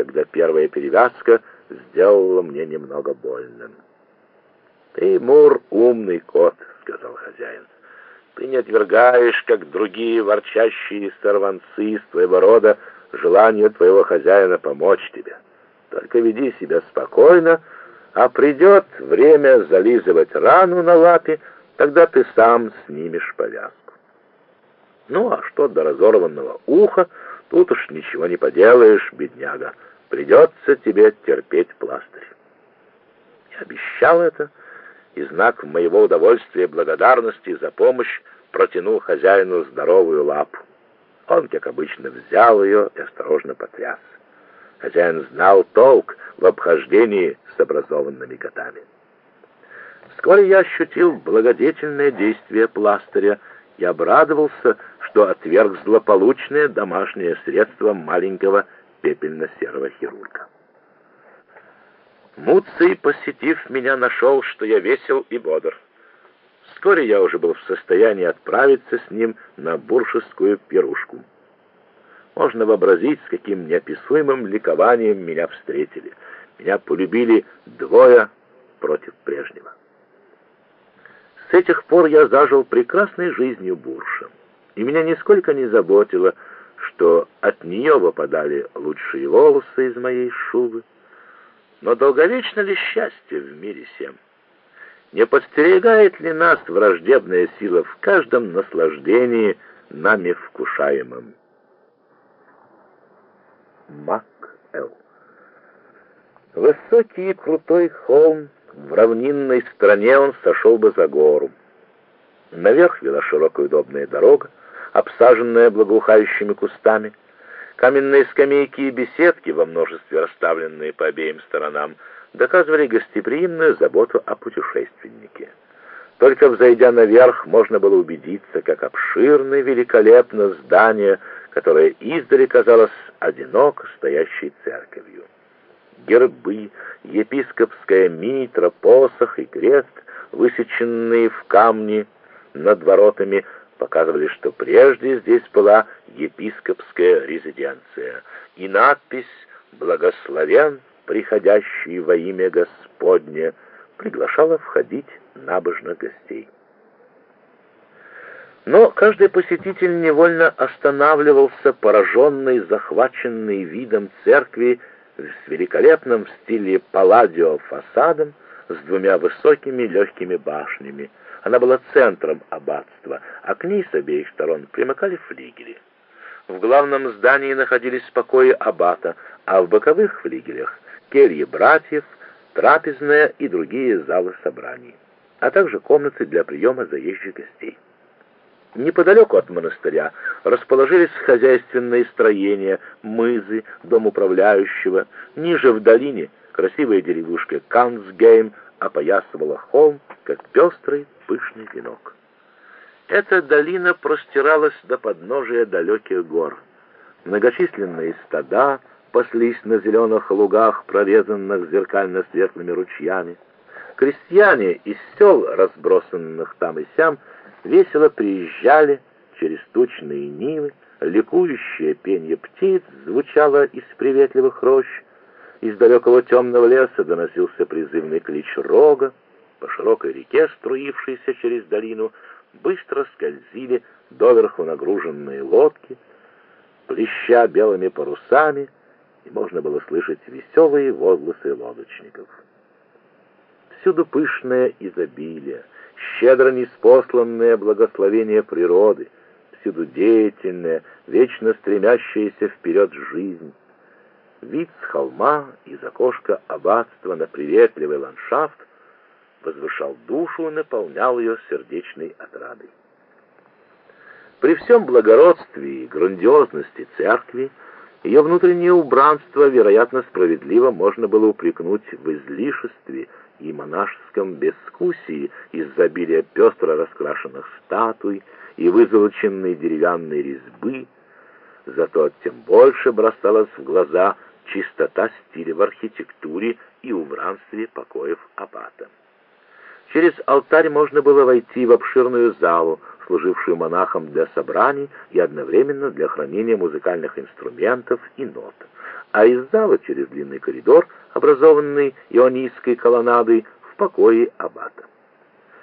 когда первая перевязка сделала мне немного больно. «Ты, Мур, умный кот», — сказал хозяин. «Ты не отвергаешь, как другие ворчащие сорванцы из твоего рода, желание твоего хозяина помочь тебе. Только веди себя спокойно, а придет время зализывать рану на лапе, тогда ты сам снимешь повязку. Ну, а что до разорванного уха, тут уж ничего не поделаешь, бедняга. Придется тебе терпеть пластырь». Я обещал это, и знак моего удовольствия и благодарности за помощь протянул хозяину здоровую лапу. Он, как обычно, взял ее и осторожно потряс. Хозяин знал толк в обхождении с образованными котами. Вскоре я ощутил благодетельное действие пластыря и обрадовался, что отверг злополучное домашнее средство маленького пепельно-серого хирурга. Муций, посетив меня, нашел, что я весел и бодр. Вскоре я уже был в состоянии отправиться с ним на буршескую пирушку. Можно вообразить, с каким неописуемым ликованием меня встретили. Меня полюбили двое против прежнего. С этих пор я зажил прекрасной жизнью бурша, и меня нисколько не заботило, что от нее выпадали лучшие волосы из моей шубы. Но долговечно ли счастье в мире сем? Не подстерегает ли нас враждебная сила в каждом наслаждении, нами вкушаемым? Мак-Эл. Высокий и крутой холм, в равнинной стране он сошел бы за гору. Наверх вела широкая удобная дорога, обсаженная благоухающими кустами. Каменные скамейки и беседки, во множестве расставленные по обеим сторонам, доказывали гостеприимную заботу о путешественнике. Только взойдя наверх, можно было убедиться, как обширно и великолепно здание, которое издали казалось одиноко стоящей церковью. Гербы, епископская митра, посох и крест, высеченные в камне над воротами, показывали, что прежде здесь была епископская резиденция, и надпись «Благословен, приходящий во имя Господне», приглашала входить набожных гостей. Но каждый посетитель невольно останавливался, пораженный, захваченный видом церкви с великолепным в стиле палладио фасадом, с двумя высокими легкими башнями. Она была центром аббатства, а к ней с обеих сторон примыкали флигели. В главном здании находились покои аббата, а в боковых флигелях — кельи братьев, трапезная и другие залы собраний, а также комнаты для приема заезжих гостей. Неподалеку от монастыря расположились хозяйственные строения, мызы, дом управляющего. Ниже в долине красивая деревушка Кансгейм опоясывала холм, как пестрый пышный венок. Эта долина простиралась до подножия далеких гор. Многочисленные стада паслись на зеленых лугах, прорезанных зеркально-светлыми ручьями. Крестьяне из сел, разбросанных там и сям, весело приезжали через тучные нивы, ликующее пенье птиц звучало из приветливых рощ, из далекого темного леса доносился призывный клич рога, по широкой реке, струившейся через долину, быстро скользили доверху нагруженные лодки, плеща белыми парусами, и можно было слышать веселые возгласы лодочников. Всюду пышное изобилие, щедро ниспосланное благословение природы, всюду деятельная, вечно стремящаяся вперед жизнь. Вид с холма из окошка аббатства на приветливый ландшафт возвышал душу и наполнял ее сердечной отрадой. При всем благородстве и грандиозности церкви ее внутреннее убранство, вероятно, справедливо можно было упрекнуть в излишестве и монашеском безвкусии из-за обилия пестро раскрашенных статуй и вызолоченной деревянной резьбы, зато тем больше бросалась в глаза чистота стиля в архитектуре и убранстве покоев аббата. Через алтарь можно было войти в обширную залу, служившую монахам для собраний и одновременно для хранения музыкальных инструментов и нот, а из зала через длинный коридор, образованный ионийской колоннадой, в покое аббата.